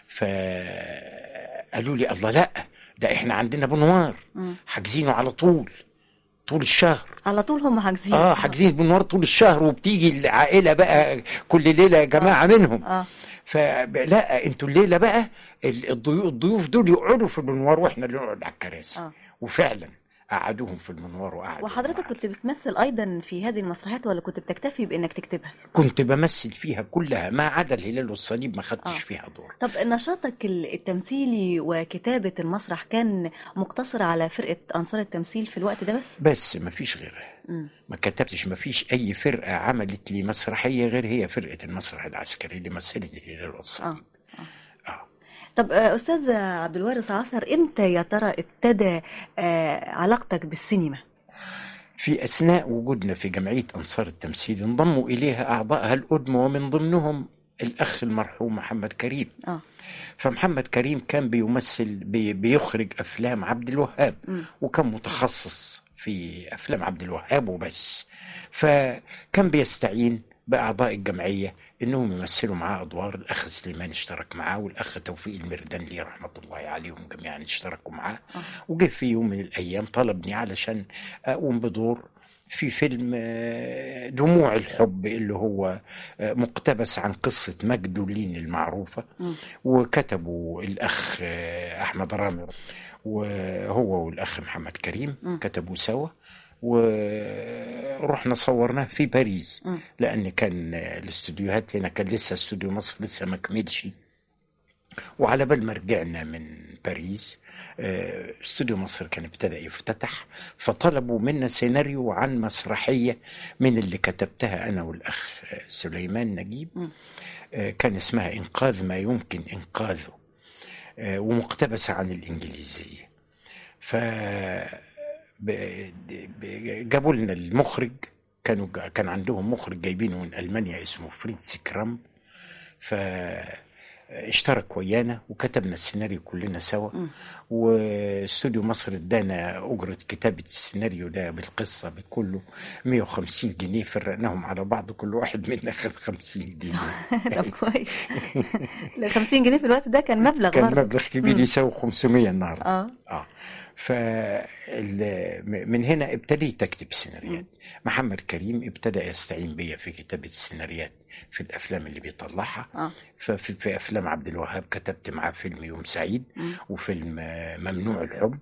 فقالوا لي الله لا، ده احنا عندنا بنوار حاجزينه على طول الشهر. على طول هم حاجزين؟ حاجزين بنوار طول الشهر، وبتيجي العائله بقى كل ليله جماعه منهم. فلا انتوا الليله بقى الضيوف دول يقعدوا في المنوار واحنا اللي نقعد على الكراسي. وفعلا قعدوهم في المنوار وقعدوا. وحضرتك كنت بتمثل ايضا في هذه المسرحيات ولا كنت بتكتفي بانك تكتبها؟ كنت بمثل فيها كلها ما عدا الهلال والصليب، ما خدتش فيها دور. طب نشاطك التمثيلي وكتابة المسرح كان مقتصر على فرقة أنصار التمثيل في الوقت ده بس ما فيش غيرها. ما كتبتش، ما فيش أي فرقة عملت لي مسرحية غير هي فرقة المسرح العسكري اللي مثلت الهلال والصليب. طب أستاذ عبد الوارث عصر، إمتى يا ترى ابتدى علاقتك بالسينما؟ في أثناء وجودنا في جمعية أنصار التمثيل انضموا إليها أعضائها القدم، ومن ضمنهم الأخ المرحوم محمد كريم. فمحمد كريم كان بيخرج أفلام عبد الوهاب، وكان متخصص في أفلام عبد الوهاب وبس. فكان بيستعين بأعضاء الجمعية إنهم يمثلوا معاه أدوار. الأخ سليمان اشترك معاه، والأخ توفيق المردنلي رحمة الله عليهم جميعا اشتركوا معاه. وجه في يوم من الأيام طلبني علشان أقوم بدور في فيلم دموع الحب، اللي هو مقتبس عن قصة مجدولين المعروفة، وكتبوا الأخ أحمد رامي وهو والأخ محمد كريم كتبوا سوا، ورحنا صورناه في باريس. لأن كان الاستوديوهات هنا كان لسه استوديو مصر لسه ما كملش. وعلى بال ما رجعنا من باريس استوديو مصر كان ابتدأ يفتتح، فطلبوا منا سيناريو عن مسرحية من اللي كتبتها أنا والأخ سليمان نجيب. كان اسمها إنقاذ ما يمكن إنقاذه، ومقتبسة عن الإنجليزية. جابوا لنا المخرج، كان عندهم مخرج جايبينه من ألمانيا اسمه فريتز كرام، اشترك ويانا وكتبنا السيناريو كلنا سوا. واستوديو مصر ادانا أجرة كتابة السيناريو ده بالقصة بكله 150 جنيه، فرقناهم على بعض، كل واحد منا أخذ 50 جنيه. طب كويس. 50 جنيه في الوقت ده كان مبلغ، كان مبلغ كبير يساوي 500 النهارده. فمن هنا ابتديت أكتب سيناريوهات. محمد كريم ابتدى يستعين بيا في كتابة السيناريوهات في الأفلام اللي بيطلعها. ففي أفلام عبد الوهاب كتبت معاه فيلم يوم سعيد، وفيلم ممنوع الحب،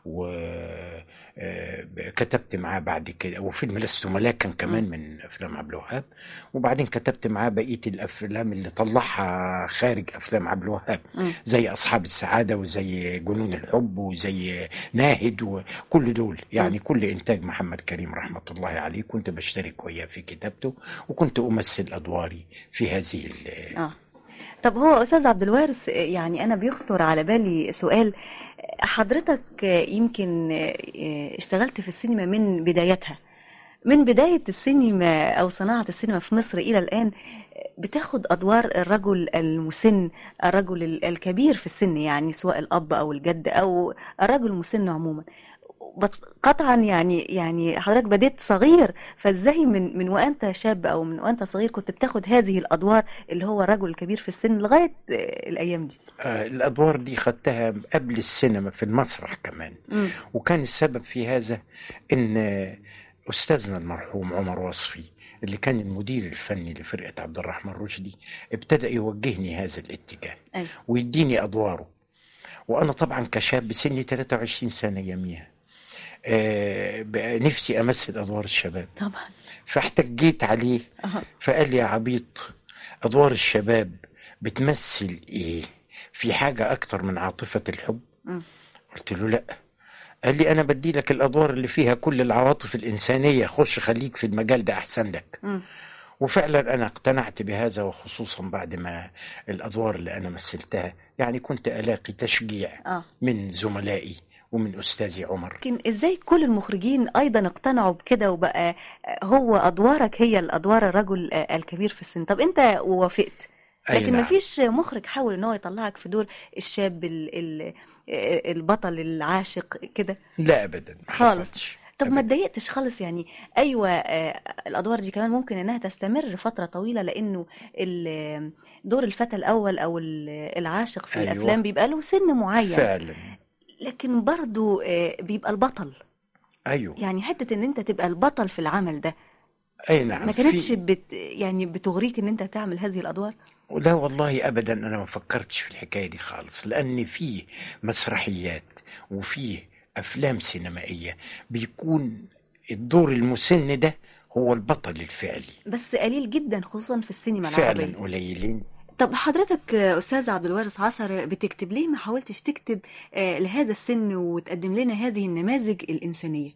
وكتبت معاه بعد كده وفيلم لست ملاكا كمان من أفلام عبد الوهاب. وبعدين كتبت معاه بقية الأفلام اللي طلعها خارج أفلام عبد الوهاب، زي أصحاب السعادة وزي جنون الحب وزي ناهد وكل دول. يعني كل إنتاج محمد كريم رحمة الله عليه كنت بشترك وياه في كتابته، وكنت أمثل أدواري في هذه طب هو أستاذ عبد الوارث، يعني أنا بيخطر على بالي سؤال. حضرتك يمكن اشتغلت في السينما من بدايتها، من بداية السينما أو صناعة السينما في مصر إلى الآن، بتاخد أدوار الرجل المسن، الرجل الكبير في السن، يعني سواء الأب أو الجد أو الرجل المسن عموما. قطعا يعني حضرتك بديت صغير، فازاي من وانت شاب او من وانت صغير كنت بتاخد هذه الادوار اللي هو رجل كبير في السن لغايه الايام دي؟ الادوار دي خدتها قبل السينما في المسرح كمان. وكان السبب في هذا ان استاذنا المرحوم عمر وصفي اللي كان المدير الفني لفرقه عبد الرحمن رشدي ابتدأ يوجهني هذا الاتجاه ويديني ادواره. وانا طبعا كشاب سني 23 سنه يوميها نفسي امثل ادوار الشباب طبعا. فاحتجيت عليه فقال لي يا عبيط، ادوار الشباب بتمثل ايه؟ في حاجه اكتر من عاطفه الحب؟ قلت له لا. قال لي انا بدي لك الادوار اللي فيها كل العواطف الانسانيه، خش خليك في المجال ده احسن لك. وفعلا أنا اقتنعت بهذا، وخصوصا بعد ما الأدوار اللي أنا مثلتها يعني كنت ألاقي تشجيع من زملائي ومن أستاذي عمر. لكن ازاي كل المخرجين ايضا اقتنعوا بكده وبقى هو ادوارك هي الادوار الرجل الكبير في السن؟ طب انت وافقت، أي لكن نعم. مفيش مخرج حاول ان هو يطلعك في دور الشاب البطل العاشق كده لا أبدا، ما خالص؟ حصلش. طب ما أبداً. اتضايقتش خالص يعني؟ ايوه الادوار دي كمان ممكن انها تستمر فتره طويله، لانه دور الفتى الاول او العاشق في أيوة. الافلام بيبقى له سن معين، فعلا. لكن برضو بيبقى البطل. أيوة. يعني حته ان انت تبقى البطل في العمل ده أي نعم. ما كانتش يعني بتغريك ان انت تعمل هذه الادوار؟ لا والله أبدا، أنا ما فكرتش في الحكاية دي خالص، لأن فيه مسرحيات وفيه أفلام سينمائية بيكون الدور المسن ده هو البطل الفعلي. بس قليل جدا خصوصا في السينما العربيه. فعلا قليلين. طب حضرتك أستاذ عبد الوارث عصر بتكتب ليه ما حاولتش تكتب لهذا السن وتقدم لنا هذه النماذج الإنسانية؟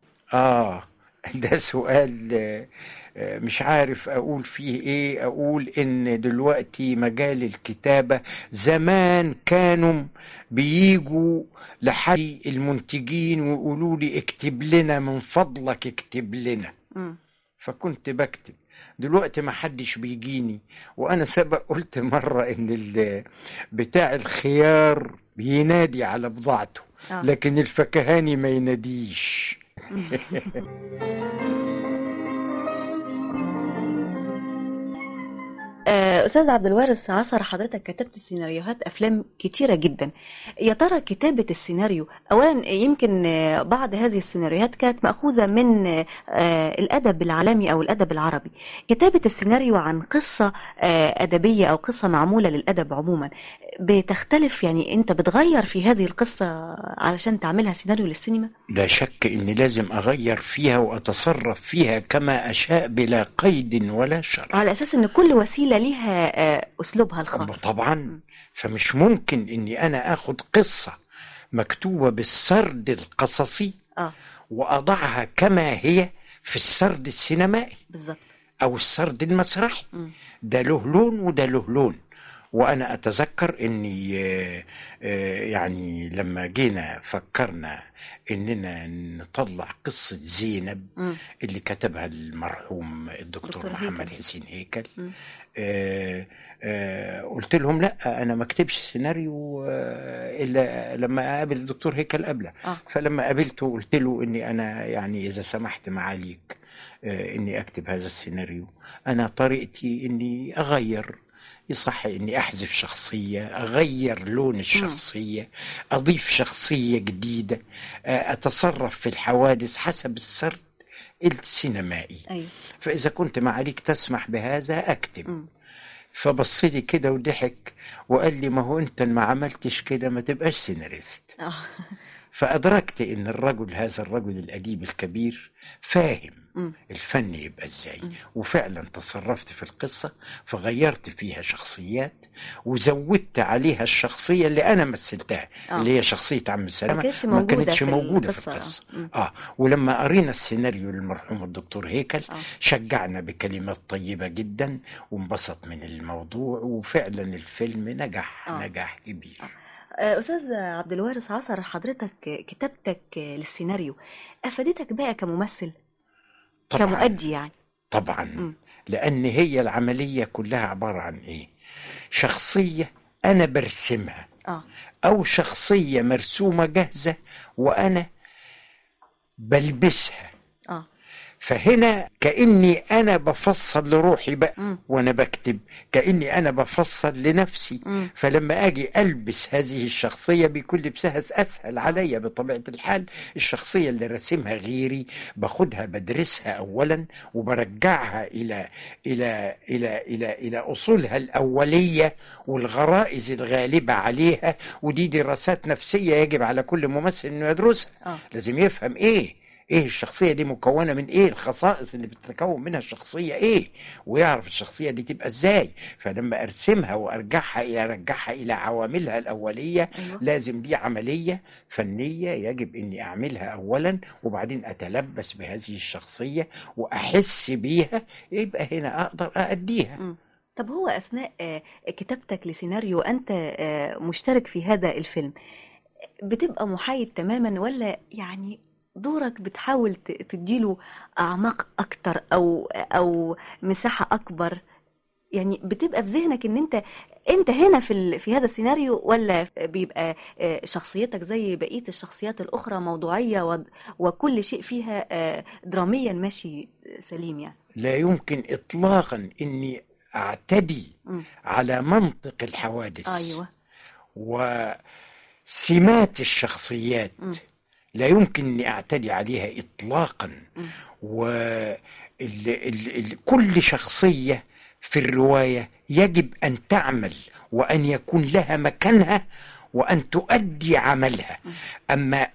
ده سؤال مش عارف أقول فيه إيه. أقول إن دلوقتي مجال الكتابة، زمان كانوا بييجوا لحد المنتجين ويقولوا لي اكتب لنا من فضلك، اكتب لنا. فكنت بكتب. دلوقتي ما حدش بيجيني. وانا سبق قلت مرة ان بتاع الخيار بينادي على بضاعته لكن الفكهاني ما يناديش. أستاذ عبد الوارث عصر، حضرتك كتبت سيناريوهات أفلام كتيرة جدا. يا ترى كتابة السيناريو أولا، يمكن بعض هذه السيناريوهات كانت مأخوذة من الأدب العالمي أو الأدب العربي. كتابة السيناريو عن قصة أدبية أو قصة معمولة للأدب عموما بتختلف، يعني أنت بتغير في هذه القصة علشان تعملها سيناريو للسينما؟ لا شك إني لازم أغير فيها وأتصرف فيها كما أشاء بلا قيد ولا شرط، على أساس أن كل وسيلة لها أسلوبها الخاص. طبعا. فمش ممكن إني أنا أخد قصة مكتوبة بالسرد القصصي وأضعها كما هي في السرد السينمائي بالظبط أو السرد المسرحي. ده له لون وده له لون. وأنا أتذكر أني يعني لما جينا فكرنا أننا نطلع قصة زينب اللي كتبها المرحوم الدكتور محمد حسين هيكل، قلت لهم لا، أنا ما اكتبش سيناريو إلا لما أقابل الدكتور هيكل قبله. فلما قابلته قلت له أني أنا يعني إذا سمحت معاليك أني أكتب هذا السيناريو، أنا طريقتي أني أغير، يصح اني احذف شخصية، اغير لون الشخصية، اضيف شخصية جديدة، اتصرف في الحوادث حسب السرد السينمائي. أيوة. فاذا كنت معاليك تسمح بهذا اكتب. فبص لي كده وضحك وقال لي ما هو انت ما عملتش كده ما تبقاش سيناريست. فأدركت إن هذا الرجل الأديب الكبير فاهم الفن يبقى إزاي. وفعلا تصرفت في القصة، فغيرت فيها شخصيات وزودت عليها الشخصية اللي أنا مثلتها اللي هي شخصية عم سلامة، ما كانتش موجودة في القصة. ولما قرينا السيناريو للمرحوم الدكتور هيكل شجعنا بكلمات طيبة جدا وانبسط من الموضوع، وفعلا الفيلم نجح كبير. أستاذ عبد الوارث عصر، حضرتك كتابتك للسيناريو أفادتك بقى كممثل طبعا. كمؤدي يعني؟ طبعا. لأن هي العملية كلها عبارة عن إيه؟ شخصية أنا برسمها أو شخصية مرسومة جاهزة وأنا بلبسها. فهنا كأني أنا بفصل لروحي بقى وأنا بكتب، كأني أنا بفصل لنفسي. فلما أجي ألبس هذه الشخصية بيكون لبسها أسهل عليا بطبيعة الحال. الشخصية اللي رسمها غيري باخدها بدرسها أولا وبرجعها إلى أصولها الأولية والغرائز الغالبة عليها، ودي دراسات نفسية يجب على كل ممثل إنه يدرسها. لازم يفهم إيه الشخصية دي مكونة من ايه، الخصائص اللي بتتكون منها الشخصية ايه، ويعرف الشخصية دي تبقى ازاي. فلما ارسمها وارجعها الى عواملها الاولية لازم دي عملية فنية يجب اني اعملها اولا، وبعدين اتلبس بهذه الشخصية واحس بيها، يبقى هنا اقدر ااديها. طب هو اثناء كتابتك لسيناريو انت مشترك في هذا الفيلم، بتبقى محايد تماما، ولا يعني دورك بتحاول تديله أعماق أكتر أو مساحة أكبر؟ يعني بتبقى في ذهنك ان انت هنا في هذا السيناريو، ولا بيبقى شخصيتك زي بقية الشخصيات الأخرى موضوعية وكل شيء فيها دراميا ماشي سليم يعني؟ لا يمكن إطلاقا أني أعتدي على منطق الحوادث. أيوة. وسمات الشخصيات لا يمكن أني أعتدي عليها إطلاقا. وكل شخصية في الرواية يجب أن تعمل وأن يكون لها مكانها وأن تؤدي عملها. أما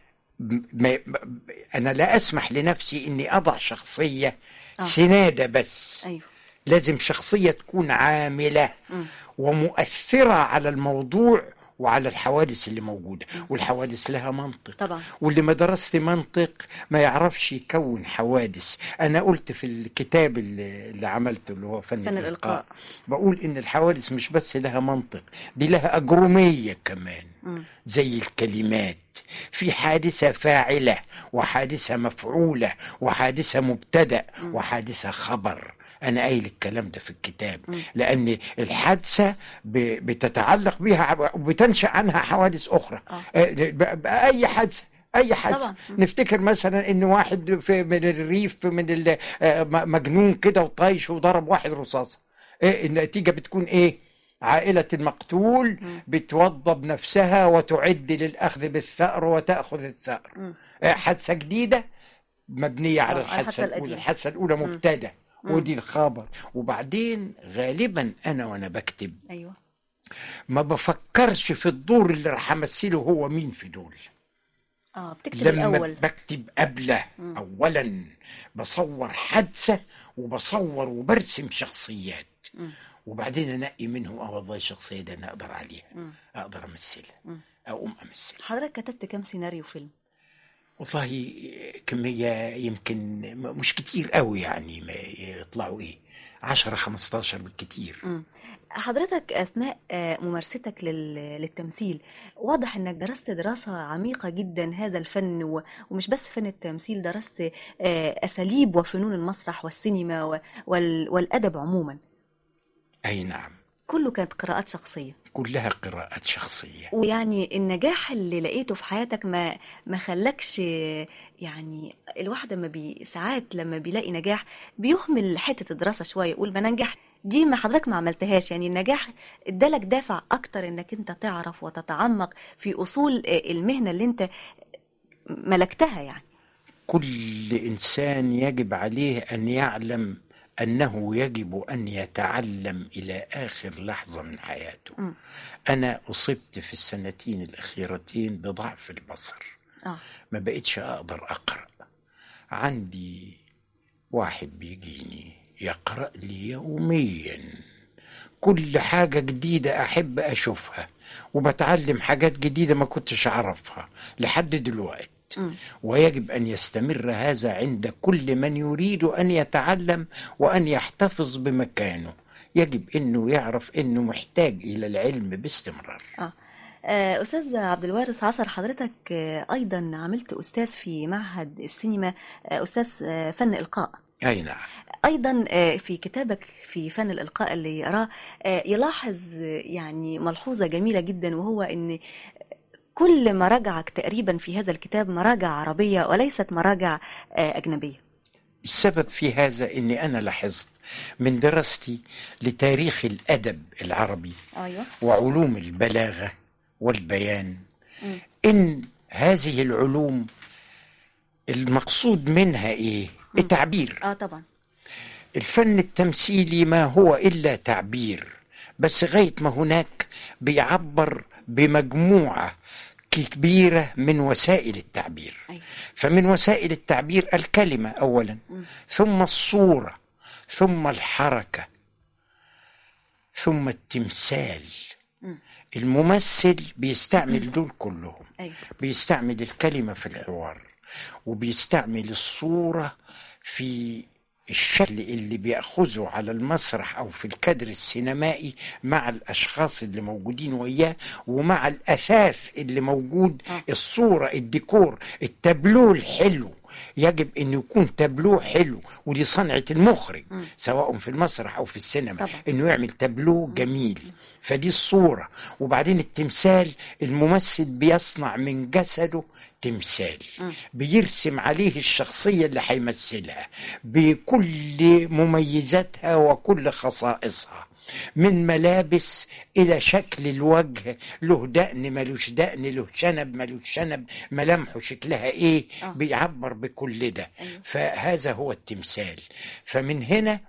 أنا لا أسمح لنفسي أني أضع شخصية سنادة بس. أيوة. لازم شخصية تكون عاملة ومؤثرة على الموضوع وعلى الحوادث اللي موجودة. والحوادث لها منطق طبعا. واللي ما درست منطق ما يعرفش يكون حوادث. أنا قلت في الكتاب اللي عملته اللي هو فن الإلقاء، بقول إن الحوادث مش بس لها منطق، دي لها أجرومية كمان. زي الكلمات، في حادثة فاعلة وحادثة مفعولة وحادثة مبتدأ وحادثة خبر. أنا قايل الكلام ده في الكتاب لأن الحادثة بتتعلق بها وبتنشأ عنها حوادث أخرى. أي حادثة طبعا. نفتكر مثلا ان واحد من الريف من مجنون كده وطايش وضرب واحد رصاصة، النتيجة بتكون ايه؟ عائلة المقتول بتوضب نفسها وتعد للأخذ بالثأر وتأخذ الثأر. حادثة جديدة مبنية على الحادثة الأولى. الحادثة الأولى مبتدأ ودي الخبر. وبعدين غالبا أنا وأنا بكتب أيوة. ما بفكرش في الدور اللي راح أمثله هو مين في دول. بتكتب لما الأول. بكتب قبله أولا بصور حادثة وبصور وبرسم شخصيات وبعدين أنقي منهم والله الشخصية دي أنا أقدر عليها، أقدر أمثلها، أقوم أمثلها. حضرتك كتبت كم سيناريو فيلم؟ والله كمية يمكن مش كتير قوي، يعني ما يطلعوا 10-15 بالكتير. حضرتك أثناء ممارستك للتمثيل واضح أنك درست دراسة عميقة جدا هذا الفن، ومش بس فن التمثيل، درست أساليب وفنون المسرح والسينما والأدب عموما. أي نعم. كله كانت قراءات شخصية. كلها قراءات شخصية. ويعني النجاح اللي لقيته في حياتك ما خلكش، يعني الواحد ساعات لما بيلاقي نجاح بيهمل حتة الدراسة شوية، يقول ما ننجح دي ما حضرتك ما عملتهاش. يعني النجاح ادالك دافع اكتر انك انت تعرف وتتعمق في اصول المهنة اللي انت ملكتها. يعني كل انسان يجب عليه ان يعلم أنه يجب أن يتعلم إلى آخر لحظة من حياته. أنا أصبت في السنتين الأخيرتين بضعف البصر. ما بقيتش أقدر أقرأ. عندي واحد بيجيني يقرأ لي يوميا كل حاجة جديدة أحب أشوفها، وبتعلم حاجات جديدة ما كنتش أعرفها لحد دلوقتي. ويجب أن يستمر هذا عند كل من يريد أن يتعلم وأن يحتفظ بمكانه. يجب أنه يعرف أنه محتاج إلى العلم باستمرار. أستاذ عبد الوارث عصر، حضرتك أيضا عملت أستاذ في معهد السينما، أستاذ فن إلقاء. أي نعم. أيضا في كتابك في فن الإلقاء اللي يقراه يلاحظ يعني ملحوظة جميلة جدا، وهو أن كل مراجعك تقريبا في هذا الكتاب مراجع عربية وليست مراجع أجنبية. السبب في هذا أني أنا لاحظت من دراستي لتاريخ الأدب العربي وعلوم البلاغة والبيان إن هذه العلوم المقصود منها إيه؟ التعبير. طبعا. الفن التمثيلي ما هو إلا تعبير، بس غاية ما هناك بيعبر بمجموعة كبيرة من وسائل التعبير. فمن وسائل التعبير الكلمة أولا، ثم الصورة، ثم الحركة، ثم التمثال. الممثل بيستعمل دول كلهم. بيستعمل الكلمة في الحوار، وبيستعمل الصورة في الشكل اللي بيأخذه على المسرح أو في الكادر السينمائي مع الأشخاص اللي موجودين وياه ومع الأثاث اللي موجود، الصورة، الديكور، التابلو الحلو. يجب أن يكون تابلو حلو، ودي صنعة المخرج سواء في المسرح أو في السينما طبعا. أنه يعمل تابلو جميل. فدي الصورة. وبعدين التمثال، الممثل بيصنع من جسده تمثال، بيرسم عليه الشخصية اللي هيمثلها بكل مميزاتها وكل خصائصها، من ملابس إلى شكل الوجه، له دقن ملوش دقن، له شنب ملوش شنب، ملامحه شكلها إيه، بيعبر بكل ده. فهذا هو التمثال. فمن هنا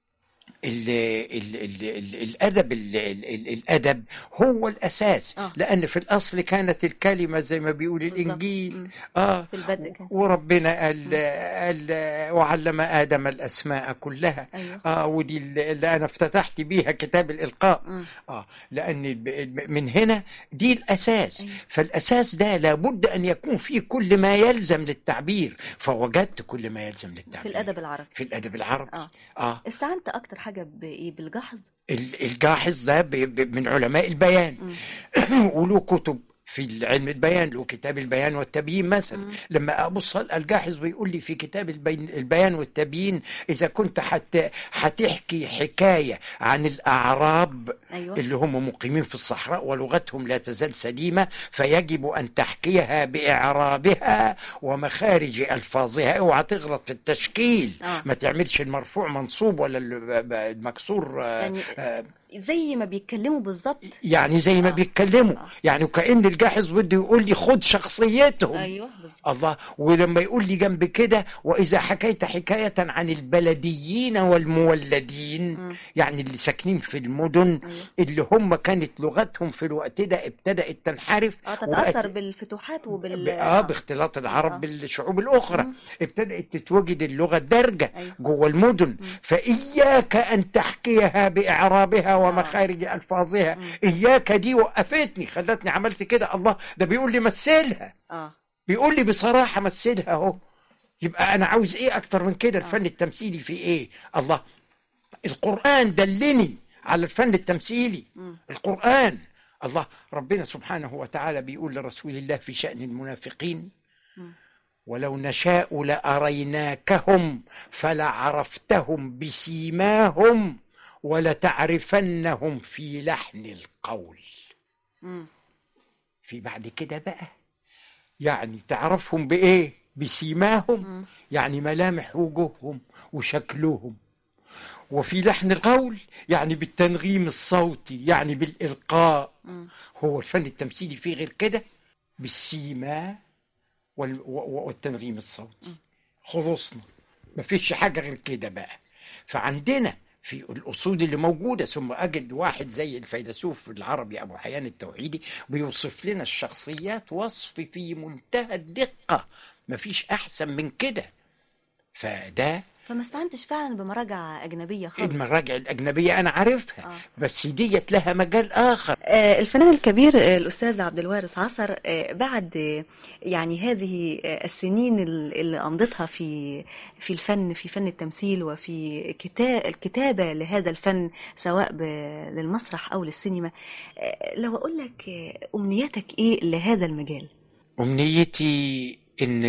الأدب هو الأساس. لأن في الأصل كانت الكلمة زي ما بيقول الإنجيل في البدء كان. وربنا قال وعلم آدم الأسماء كلها. ودي اللي أنا افتتحت بيها كتاب الإلقاء. لأن من هنا دي الأساس. فالأساس ده لابد أن يكون فيه كل ما يلزم للتعبير، فوجدت كل ما يلزم للتعبير في الأدب العربي. في الأدب العربي. استعنت أكتر حاجة بإيه؟ بالجحظ. الجاحظ ده من علماء البيان وله كتب في علم البيان، له كتاب البيان والتبيين مثلا. لما أبص الجاحظ بيقول لي في كتاب البيان والتبيين إذا كنت هتحكي حكاية عن الأعراب اللي هم مقيمين في الصحراء ولغتهم لا تزال سليمة، فيجب أن تحكيها بإعرابها ومخارج ألفاظها. اوعى تغلط في التشكيل، ما تعملش المرفوع منصوب ولا المكسور يعني زي ما بيتكلموا بالظبط. يعني زي ما بيتكلموا. يعني وكأن الجاحظ بده يقول لي خد شخصيتهم. أيوة. الله. ولما يقول لي جنب كده وإذا حكيت حكاية عن البلديين والمولدين، يعني اللي ساكنين في المدن اللي هم كانت لغتهم في الوقت ده ابتدأت تنحرف، تتأثر بالفتوحات باختلاط العرب بالشعوب الأخرى. ابتدأت تتوجد اللغة الدارجة جوه المدن. فإياك أن تحكيها بإعرابها ومخارج ألفاظها. إياك دي وقفتني، خلتني عملت كده. الله، ده بيقول لي مثلها. بيقول لي بصراحة مثلها اهو. يبقى أنا عاوز إيه أكتر من كده؟ الفن التمثيلي في إيه؟ الله، القرآن دلني على الفن التمثيلي. القرآن، الله، ربنا سبحانه وتعالى بيقول لرسول الله في شأن المنافقين: ولو نشاء لأريناكهم فلعرفتهم بسيماهم ولتعرفنهم في لحن القول. في بعد كده بقى يعني تعرفهم بإيه؟ بسيماهم، يعني ملامح وجوههم وشكلهم. وفي لحن القول يعني بالتنغيم الصوتي، يعني بالإلقاء. هو الفن التمثيلي فيه غير كده؟ بالسيما والتنغيم الصوتي. خلصنا، مفيش حاجة غير كده بقى. فعندنا في الأصول اللي موجودة، ثم أجد واحد زي الفيلسوف العربي أبو حيان التوحيدي بيوصف لنا الشخصيات وصف في منتهى الدقة، مفيش أحسن من كده. فما استعنتش فعلا بمراجع أجنبية خالص. المراجع الأجنبية أنا عارفها بس ديت لها مجال آخر. الفنان الكبير الأستاذ عبد الوارث عصر بعد يعني هذه السنين اللي أمضتها في الفن، في فن التمثيل وفي الكتابة لهذا الفن سواء للمسرح أو للسينما، لو أقول لك أمنيتك إيه لهذا المجال؟ أمنيتي إن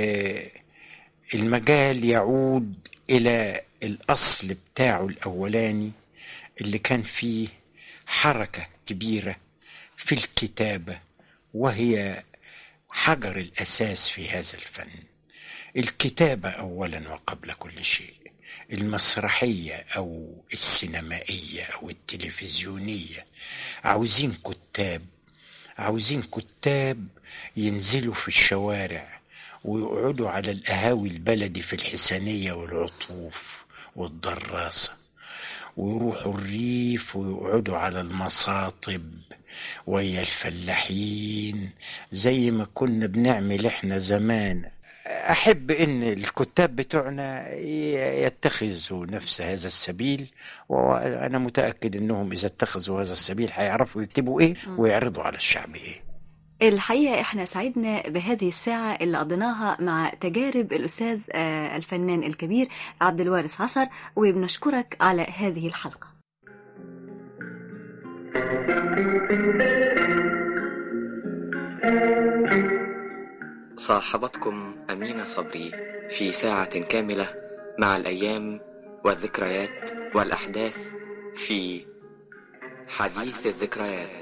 المجال يعود إلى الأصل بتاعه الأولاني اللي كان فيه حركة كبيرة في الكتابة، وهي حجر الأساس في هذا الفن. الكتابة أولا وقبل كل شيء. المسرحية أو السينمائية أو التلفزيونية عاوزين كتاب ينزلوا في الشوارع ويقعدوا على القهاوي البلدي في الحسنية والعطوف والدراسة، ويروحوا الريف ويقعدوا على المصاطب ويا الفلاحين زي ما كنا بنعمل احنا زمان. أحب إن الكتاب بتوعنا يتخذوا نفس هذا السبيل، وأنا متأكد إنهم إذا اتخذوا هذا السبيل هيعرفوا يكتبوا إيه ويعرضوا على الشعب إيه. الحقيقة احنا سعدنا بهذه الساعة اللي قضيناها مع تجارب الأستاذ الفنان الكبير عبد الوارث عصر، وبنشكرك على هذه الحلقة. صاحبتكم أمينة صبري في ساعة كاملة مع الأيام والذكريات والأحداث في حديث الذكريات.